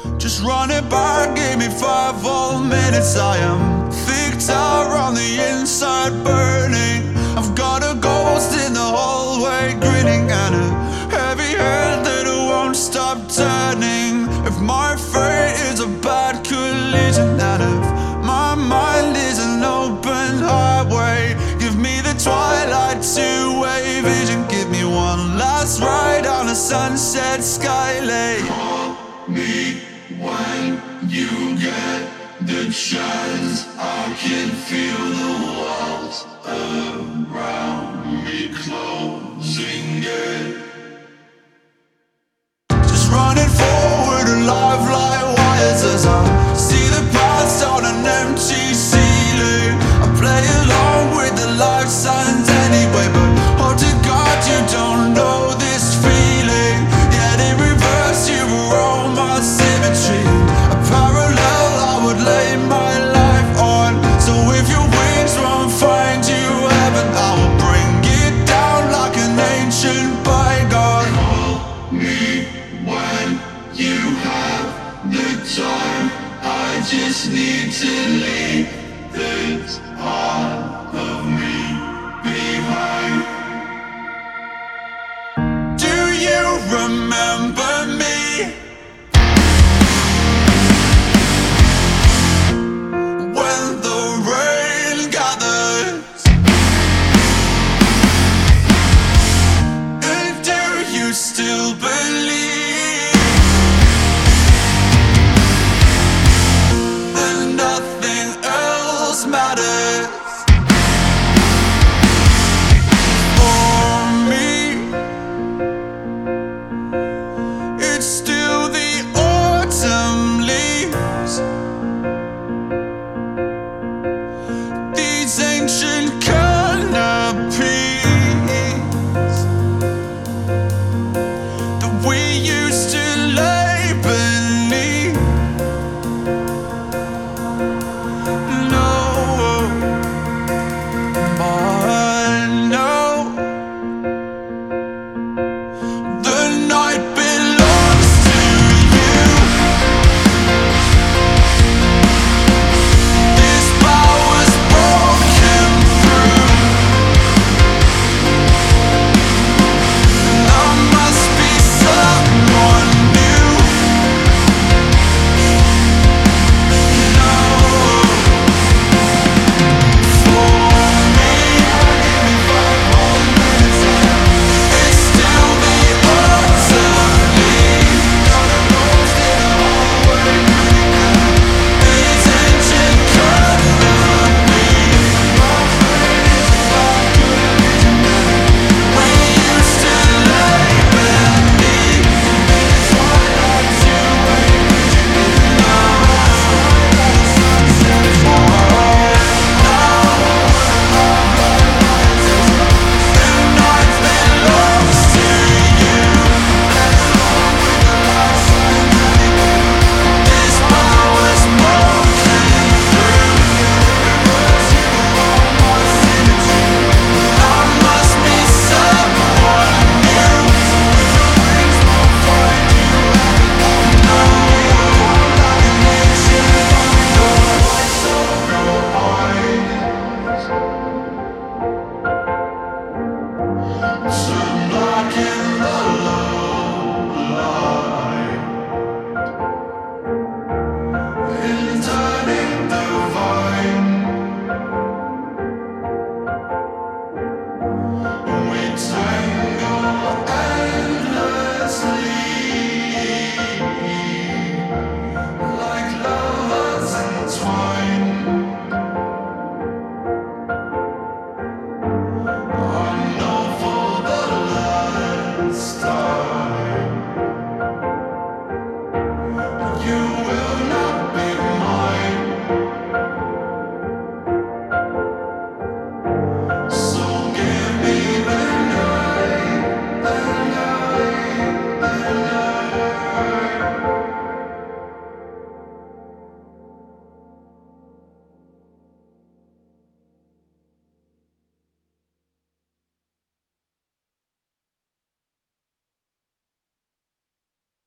Just run it back, give me 5 whole minutes. I am thick out on the inside, burning. I've got a ghost in the hallway, grinning, and a heavy head that won't stop turning. If my fate is a bad collision, and if my mind is an open highway, give me the twilight two-way vision. Give me one last ride on a sunset skylake. Call me when you get the chance. I can feel the walls around me closing in. Just running forward, alive like wires, as I see the past on an empty ceiling. I play along with the life signs anyway, but oh to God, you don't know this feeling. Yet in reverse, you were all my symmetry. A parallel I would lay my life on. So if your wings won't find you heaven, I will bring it down like an ancient bygone. Call me when you have the time. I just need to leave this part of me behind. Do you remember